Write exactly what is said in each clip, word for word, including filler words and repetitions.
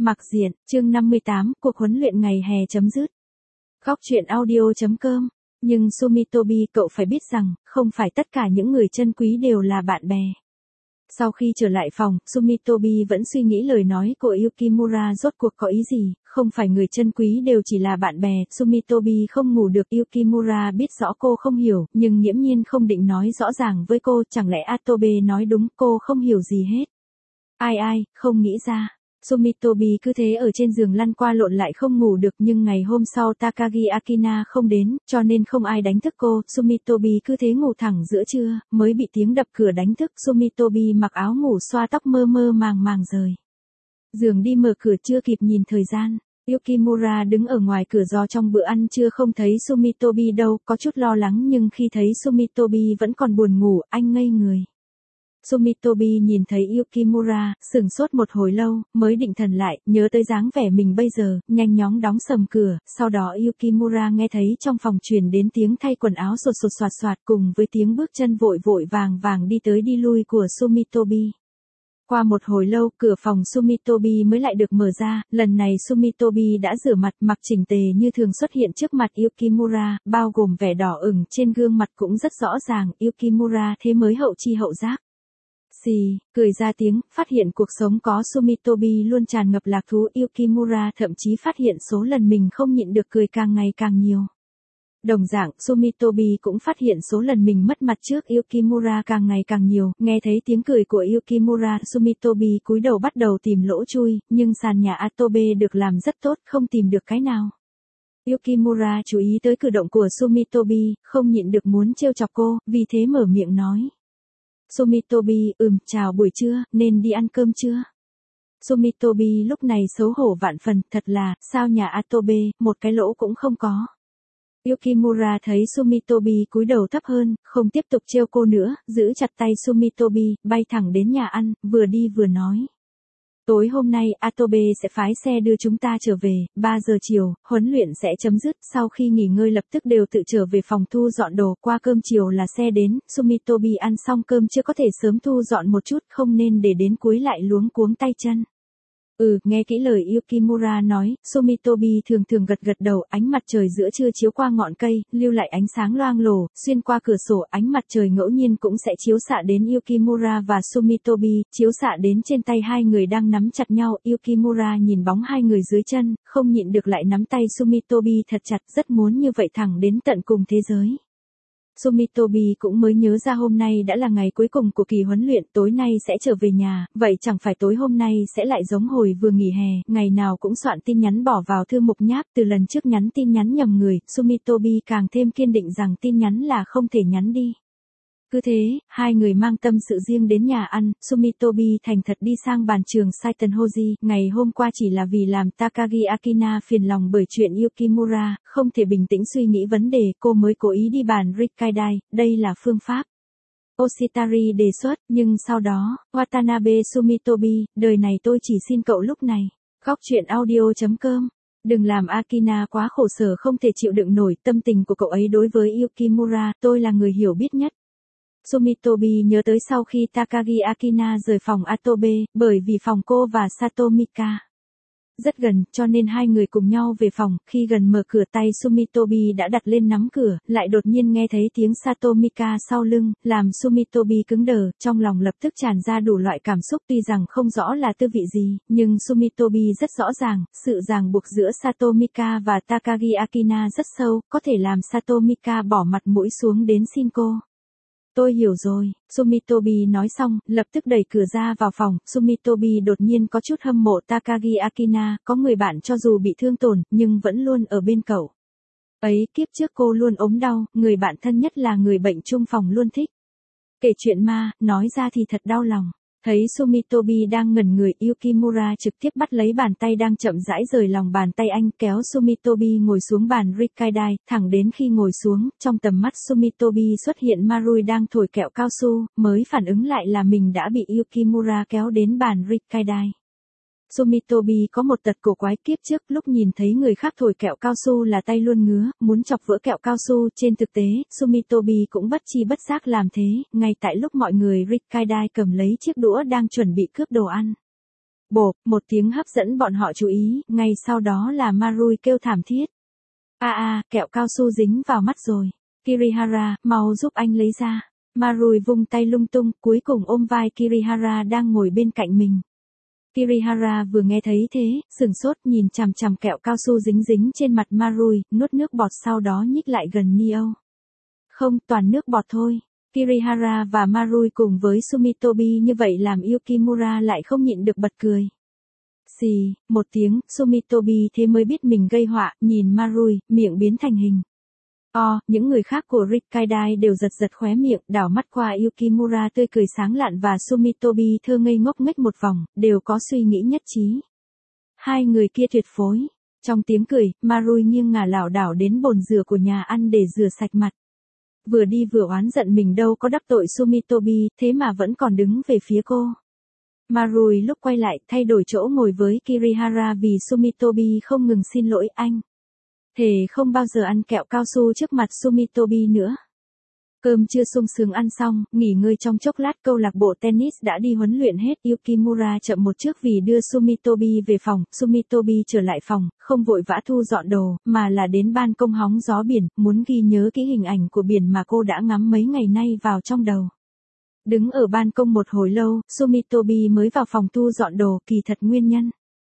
Mặc diện, chương năm mươi tám, cuộc huấn luyện ngày hè chấm dứt. Góc truyện audio chấm com. Nhưng Sumitobi, cậu phải biết rằng, không phải tất cả những người chân quý đều là bạn bè. Sau khi trở lại phòng, Sumitobi vẫn suy nghĩ lời nói của Yukimura rốt cuộc có ý gì, không phải người chân quý đều chỉ là bạn bè. Sumitobi không ngủ được. Yukimura biết rõ cô không hiểu, nhưng nghiễm nhiên không định nói rõ ràng với cô, chẳng lẽ Atobe nói đúng, cô không hiểu gì hết. Ai ai, không nghĩ ra. Sumitobi cứ thế ở trên giường lăn qua lộn lại không ngủ được, nhưng ngày hôm sau Takagi Akina không đến, cho nên không ai đánh thức cô. Sumitobi cứ thế ngủ thẳng giữa trưa, mới bị tiếng đập cửa đánh thức. Sumitobi mặc áo ngủ xoa tóc mơ mơ màng màng rời giường đi mở cửa, chưa kịp nhìn thời gian. Yukimura đứng ở ngoài cửa do trong bữa ăn trưa không thấy Sumitobi đâu, có chút lo lắng, nhưng khi thấy Sumitobi vẫn còn buồn ngủ, anh ngây người. Sumitobi nhìn thấy Yukimura, sửng sốt một hồi lâu, mới định thần lại, nhớ tới dáng vẻ mình bây giờ, nhanh chóng đóng sầm cửa. Sau đó Yukimura nghe thấy trong phòng truyền đến tiếng thay quần áo sột sột soạt soạt, cùng với tiếng bước chân vội vội vàng vàng đi tới đi lui của Sumitobi. Qua một hồi lâu, cửa phòng Sumitobi mới lại được mở ra. Lần này Sumitobi đã rửa mặt, mặc chỉnh tề như thường xuất hiện trước mặt Yukimura, bao gồm vẻ đỏ ửng trên gương mặt cũng rất rõ ràng. Yukimura thế mới hậu chi hậu giác. Xì, cười ra tiếng, phát hiện cuộc sống có Sumitobi luôn tràn ngập lạc thú. Yukimura thậm chí phát hiện số lần mình không nhịn được cười càng ngày càng nhiều. Đồng dạng, Sumitobi cũng phát hiện số lần mình mất mặt trước Yukimura càng ngày càng nhiều. Nghe thấy tiếng cười của Yukimura, Sumitobi cúi đầu bắt đầu tìm lỗ chui, nhưng sàn nhà Atobe được làm rất tốt, không tìm được cái nào. Yukimura chú ý tới cử động của Sumitobi, không nhịn được muốn trêu chọc cô, vì thế mở miệng nói. Sumitobi, ừm, chào buổi trưa, nên đi ăn cơm chưa? Sumitobi lúc này xấu hổ vạn phần, thật là, sao nhà Atobe, một cái lỗ cũng không có. Yukimura thấy Sumitobi cúi đầu thấp hơn, không tiếp tục trêu cô nữa, giữ chặt tay Sumitobi, bay thẳng đến nhà ăn, vừa đi vừa nói. Tối hôm nay, Atobe sẽ phái xe đưa chúng ta trở về, ba giờ chiều, huấn luyện sẽ chấm dứt. Sau khi nghỉ ngơi lập tức đều tự trở về phòng thu dọn đồ, qua cơm chiều là xe đến. Sumitobi ăn xong cơm chưa có thể sớm thu dọn một chút, không nên để đến cuối lại luống cuống tay chân. Ừ, nghe kỹ lời Yukimura nói, Sumitobi thường thường gật gật đầu. Ánh mặt trời giữa trưa chiếu qua ngọn cây, lưu lại ánh sáng loang lổ, xuyên qua cửa sổ. Ánh mặt trời ngẫu nhiên cũng sẽ chiếu xạ đến Yukimura và Sumitobi, chiếu xạ đến trên tay hai người đang nắm chặt nhau. Yukimura nhìn bóng hai người dưới chân, không nhịn được lại nắm tay Sumitobi thật chặt, rất muốn như vậy thẳng đến tận cùng thế giới. Sumitobi cũng mới nhớ ra hôm nay đã là ngày cuối cùng của kỳ huấn luyện, tối nay sẽ trở về nhà, vậy chẳng phải tối hôm nay sẽ lại giống hồi vừa nghỉ hè, ngày nào cũng soạn tin nhắn bỏ vào thư mục nháp. Từ lần trước nhắn tin nhắn nhầm người, Sumitobi càng thêm kiên định rằng tin nhắn là không thể nhắn đi. Cứ thế, hai người mang tâm sự riêng đến nhà ăn. Sumitobi thành thật đi sang bàn trường Saitenhoji. Ngày hôm qua chỉ là vì làm Takagi Akina phiền lòng bởi chuyện Yukimura, không thể bình tĩnh suy nghĩ vấn đề, cô mới cố ý đi bàn Rikkaidai, đây là phương pháp Oshitari đề xuất, nhưng sau đó, Watanabe Sumitobi, đời này tôi chỉ xin cậu lúc này. Góc truyện audio chấm com. Đừng làm Akina quá khổ sở không thể chịu đựng nổi tâm tình của cậu ấy đối với Yukimura, tôi là người hiểu biết nhất. Sumitobi nhớ tới sau khi Takagi Akina rời phòng Atobe, bởi vì phòng cô và Satomika rất gần, cho nên hai người cùng nhau về phòng. Khi gần mở cửa, tay Sumitobi đã đặt lên nắm cửa, lại đột nhiên nghe thấy tiếng Satomika sau lưng, làm Sumitobi cứng đờ, trong lòng lập tức tràn ra đủ loại cảm xúc. Tuy rằng không rõ là tư vị gì, nhưng Sumitobi rất rõ ràng, sự ràng buộc giữa Satomika và Takagi Akina rất sâu, có thể làm Satomika bỏ mặt mũi xuống đến xin cô. Tôi hiểu rồi, Sumitobi nói xong, lập tức đẩy cửa ra vào phòng. Sumitobi đột nhiên có chút hâm mộ Takagi Akina, có người bạn cho dù bị thương tổn, nhưng vẫn luôn ở bên cậu ấy. Kiếp trước cô luôn ốm đau, người bạn thân nhất là người bệnh chung phòng luôn thích kể chuyện ma, nói ra thì thật đau lòng. Thấy Sumitobi đang ngẩn người, Yukimura trực tiếp bắt lấy bàn tay đang chậm rãi rời lòng bàn tay anh, kéo Sumitobi ngồi xuống bàn Rikkaidai. Thẳng đến khi ngồi xuống, trong tầm mắt Sumitobi xuất hiện Marui đang thổi kẹo cao su, mới phản ứng lại là mình đã bị Yukimura kéo đến bàn Rikkaidai. Sumitobi có một tật cổ quái, kiếp trước lúc nhìn thấy người khác thổi kẹo cao su là tay luôn ngứa, muốn chọc vỡ kẹo cao su. Trên thực tế, Sumitobi cũng bất chi bất giác làm thế, ngay tại lúc mọi người Rikkaidai cầm lấy chiếc đũa đang chuẩn bị cướp đồ ăn. Bộp, một tiếng hấp dẫn bọn họ chú ý, ngay sau đó là Marui kêu thảm thiết. A a, kẹo cao su dính vào mắt rồi. Kirihara, mau giúp anh lấy ra. Marui vung tay lung tung, cuối cùng ôm vai Kirihara đang ngồi bên cạnh mình. Kirihara vừa nghe thấy thế, sửng sốt nhìn chằm chằm kẹo cao su dính dính trên mặt Marui, nuốt nước bọt sau đó nhích lại gần Nio. Không, toàn nước bọt thôi. Kirihara và Marui cùng với Sumitobi như vậy làm Yukimura lại không nhịn được bật cười. Xì, một tiếng, Sumitobi thế mới biết mình gây họa, nhìn Marui, miệng biến thành hình. O, những người khác của Rikkaidai đều giật giật khóe miệng, đảo mắt qua Yukimura tươi cười sáng lạn và Sumitobi thơ ngây ngốc nghếch một vòng, đều có suy nghĩ nhất trí. Hai người kia tuyệt phối. Trong tiếng cười, Marui nghiêng ngả lảo đảo đến bồn rửa của nhà ăn để rửa sạch mặt. Vừa đi vừa oán giận mình đâu có đắc tội Sumitobi, thế mà vẫn còn đứng về phía cô. Marui lúc quay lại thay đổi chỗ ngồi với Kirihara vì Sumitobi không ngừng xin lỗi anh. Thề không bao giờ ăn kẹo cao su trước mặt Sumitobi nữa. Cơm trưa sung sướng ăn xong, nghỉ ngơi trong chốc lát câu lạc bộ tennis đã đi huấn luyện hết. Yukimura chậm một trước vì đưa Sumitobi về phòng. Sumitobi trở lại phòng, không vội vã thu dọn đồ, mà là đến ban công hóng gió biển, muốn ghi nhớ kỹ hình ảnh của biển mà cô đã ngắm mấy ngày nay vào trong đầu. Đứng ở ban công một hồi lâu, Sumitobi mới vào phòng thu dọn đồ, kỳ thật nguyên nhân.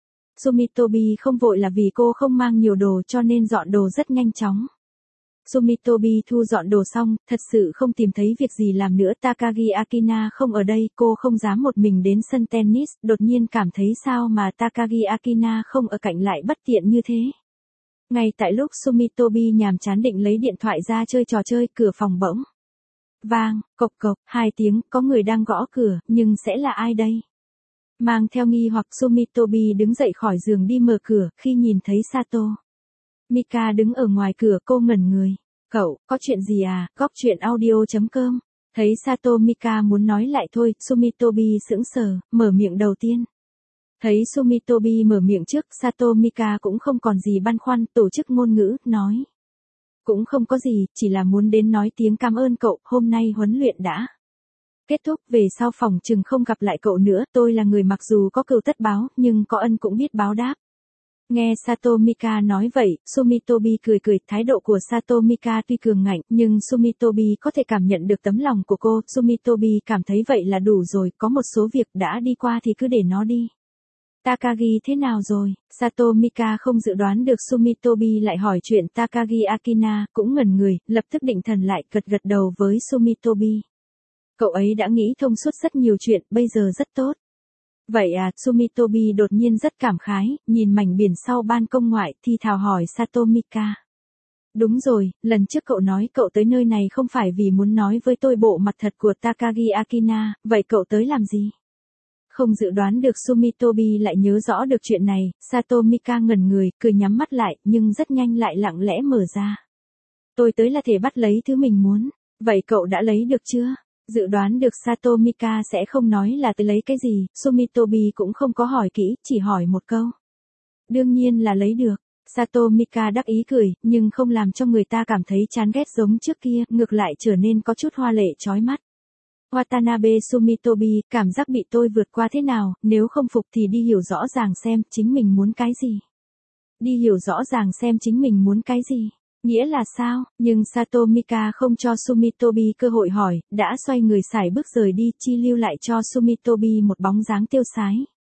Sumitobi không vội là vì cô không mang nhiều đồ cho nên dọn đồ rất nhanh chóng. Sumitobi thu dọn đồ xong, thật sự không tìm thấy việc gì làm nữa. Takagi Akina không ở đây, cô không dám một mình đến sân tennis, đột nhiên cảm thấy sao mà Takagi Akina không ở cạnh lại bất tiện như thế. Ngay tại lúc Sumitobi nhàm chán định lấy điện thoại ra chơi trò chơi, cửa phòng bỗng vang, cộc cộc, hai tiếng, có người đang gõ cửa, nhưng sẽ là ai đây? Mang theo nghi hoặc Sumitobi đứng dậy khỏi giường đi mở cửa, khi nhìn thấy Sato Mika đứng ở ngoài cửa cô ngẩn người. Cậu, có chuyện gì à? Góc chuyện audio chấm com. Thấy Sato Mika muốn nói lại thôi, Sumitobi sững sờ, mở miệng đầu tiên. Thấy Sumitobi mở miệng trước, Sato Mika cũng không còn gì băn khoăn, tổ chức ngôn ngữ, nói. Cũng không có gì, chỉ là muốn đến nói tiếng cảm ơn cậu, hôm nay huấn luyện đã kết thúc, về sau phòng chừng không gặp lại cậu nữa, tôi là người mặc dù có cừu tất báo, nhưng có ân cũng biết báo đáp. Nghe Sato Mika nói vậy, Sumitobi cười cười, thái độ của Sato Mika tuy cường ngạnh, nhưng Sumitobi có thể cảm nhận được tấm lòng của cô, Sumitobi cảm thấy vậy là đủ rồi, có một số việc đã đi qua thì cứ để nó đi. Takagi thế nào rồi? Sato Mika không dự đoán được Sumitobi lại hỏi chuyện Takagi Akina, cũng ngẩn người, lập tức định thần lại, gật gật đầu với Sumitobi. Cậu ấy đã nghĩ thông suốt rất nhiều chuyện, bây giờ rất tốt. Vậy à, Sumitobi đột nhiên rất cảm khái, nhìn mảnh biển sau ban công ngoại, thì thào hỏi Sato Mika. Đúng rồi, lần trước cậu nói cậu tới nơi này không phải vì muốn nói với tôi bộ mặt thật của Takagi Akina, vậy cậu tới làm gì? Không dự đoán được Sumitobi lại nhớ rõ được chuyện này, Sato Mika ngẩn người, cười nhắm mắt lại, nhưng rất nhanh lại lặng lẽ mở ra. Tôi tới là thể bắt lấy thứ mình muốn, vậy cậu đã lấy được chưa? Dự đoán được Sato Mika sẽ không nói là tới lấy cái gì, Sumitobi cũng không có hỏi kỹ, chỉ hỏi một câu. Đương nhiên là lấy được. Sato Mika đắc ý cười, nhưng không làm cho người ta cảm thấy chán ghét giống trước kia, ngược lại trở nên có chút hoa lệ chói mắt. Watanabe Sumitobi, cảm giác bị tôi vượt qua thế nào, nếu không phục thì đi hiểu rõ ràng xem chính mình muốn cái gì. Đi hiểu rõ ràng xem chính mình muốn cái gì. Nghĩa là sao? Nhưng Sato Mika không cho Sumitobi cơ hội hỏi, đã xoay người sải bước rời đi, chi lưu lại cho Sumitobi một bóng dáng tiêu sái.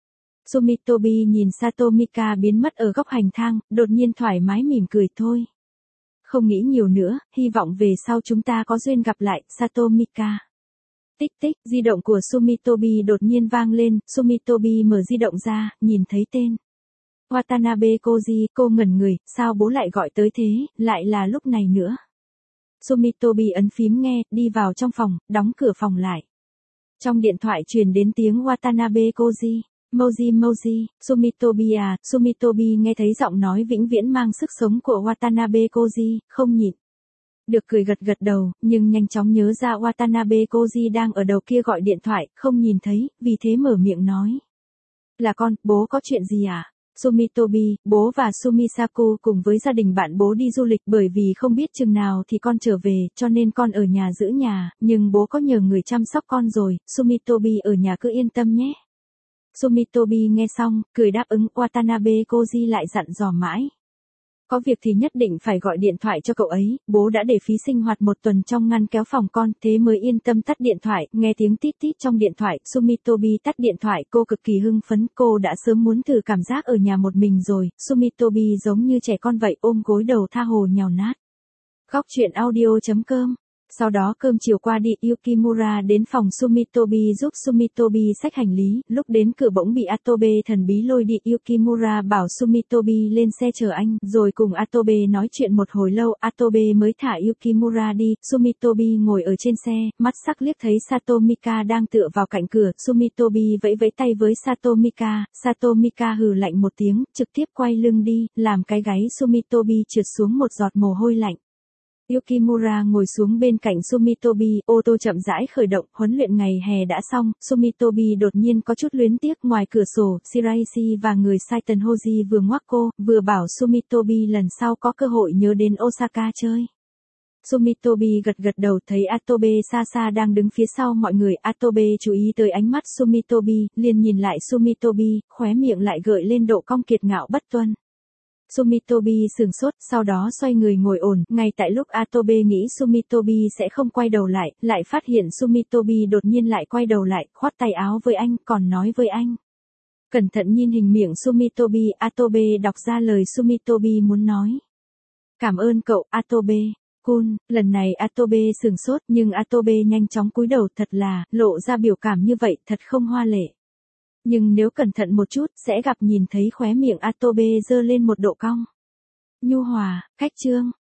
Sumitobi nhìn Sato Mika biến mất ở góc hành thang, đột nhiên thoải mái mỉm cười thôi. Không nghĩ nhiều nữa, hy vọng về sau chúng ta có duyên gặp lại, Sato Mika. Tích tích, di động của Sumitobi đột nhiên vang lên, Sumitobi mở di động ra, nhìn thấy tên. Watanabe Koji, cô ngẩn người, sao bố lại gọi tới thế, lại là lúc này nữa. Sumitobi ấn phím nghe, đi vào trong phòng, đóng cửa phòng lại. Trong điện thoại truyền đến tiếng Watanabe Koji, Moji Moji, Sumitobi à, Sumitobi nghe thấy giọng nói vĩnh viễn mang sức sống của Watanabe Koji, không nhịn được cười gật gật đầu, nhưng nhanh chóng nhớ ra Watanabe Koji đang ở đầu kia gọi điện thoại, không nhìn thấy, vì thế mở miệng nói. Là con, bố có chuyện gì à? Sumitobi, bố và Sumisaku cùng với gia đình bạn bố đi du lịch bởi vì không biết chừng nào thì con trở về, cho nên con ở nhà giữ nhà, nhưng bố có nhờ người chăm sóc con rồi, Sumitobi ở nhà cứ yên tâm nhé. Sumitobi nghe xong, cười đáp ứng. Watanabe Koji lại dặn dò mãi. Có việc thì nhất định phải gọi điện thoại cho cậu ấy, bố đã để phí sinh hoạt một tuần trong ngăn kéo phòng con, thế mới yên tâm tắt điện thoại. Nghe tiếng tít tít trong điện thoại, Sumitobi tắt điện thoại, cô cực kỳ hưng phấn, cô đã sớm muốn thử cảm giác ở nhà một mình rồi. Sumitobi giống như trẻ con vậy, ôm gối đầu tha hồ nhào nát. Góc truyện audio.com. Sau đó cơm chiều qua đi, Yukimura đến phòng Sumitobi giúp Sumitobi xách hành lý, lúc đến cửa bỗng bị Atobe thần bí lôi đi. Yukimura bảo Sumitobi lên xe chờ anh, rồi cùng Atobe nói chuyện một hồi lâu, Atobe mới thả Yukimura đi. Sumitobi ngồi ở trên xe, mắt sắc liếc thấy Satomika đang tựa vào cạnh cửa, Sumitobi vẫy vẫy tay với Satomika, Satomika hừ lạnh một tiếng, trực tiếp quay lưng đi, làm cái gáy Sumitobi trượt xuống một giọt mồ hôi lạnh. Yukimura ngồi xuống bên cạnh Sumitobi, ô tô chậm rãi khởi động, huấn luyện ngày hè đã xong, Sumitobi đột nhiên có chút luyến tiếc. Ngoài cửa sổ, Shiraishi và người Saiten Hoji vừa ngoắc cô, vừa bảo Sumitobi lần sau có cơ hội nhớ đến Osaka chơi. Sumitobi gật gật đầu, thấy Atobe xa xa đang đứng phía sau mọi người. Atobe chú ý tới ánh mắt Sumitobi, liền nhìn lại Sumitobi, khóe miệng lại gợi lên độ cong kiệt ngạo bất tuân. Sumitobi sửng sốt, sau đó xoay người ngồi ổn, ngay tại lúc Atobe nghĩ Sumitobi sẽ không quay đầu lại, lại phát hiện Sumitobi đột nhiên lại quay đầu lại, khoác tay áo với anh, còn nói với anh. Cẩn thận nhìn hình miệng Sumitobi, Atobe đọc ra lời Sumitobi muốn nói. Cảm ơn cậu, Atobe. Kun, lần này Atobe sửng sốt, nhưng Atobe nhanh chóng cúi đầu, thật là, lộ ra biểu cảm như vậy, thật không hoa lệ. Nhưng nếu cẩn thận một chút, sẽ gặp nhìn thấy khóe miệng Atobe giơ lên một độ cong. Nhu hòa, khách trương.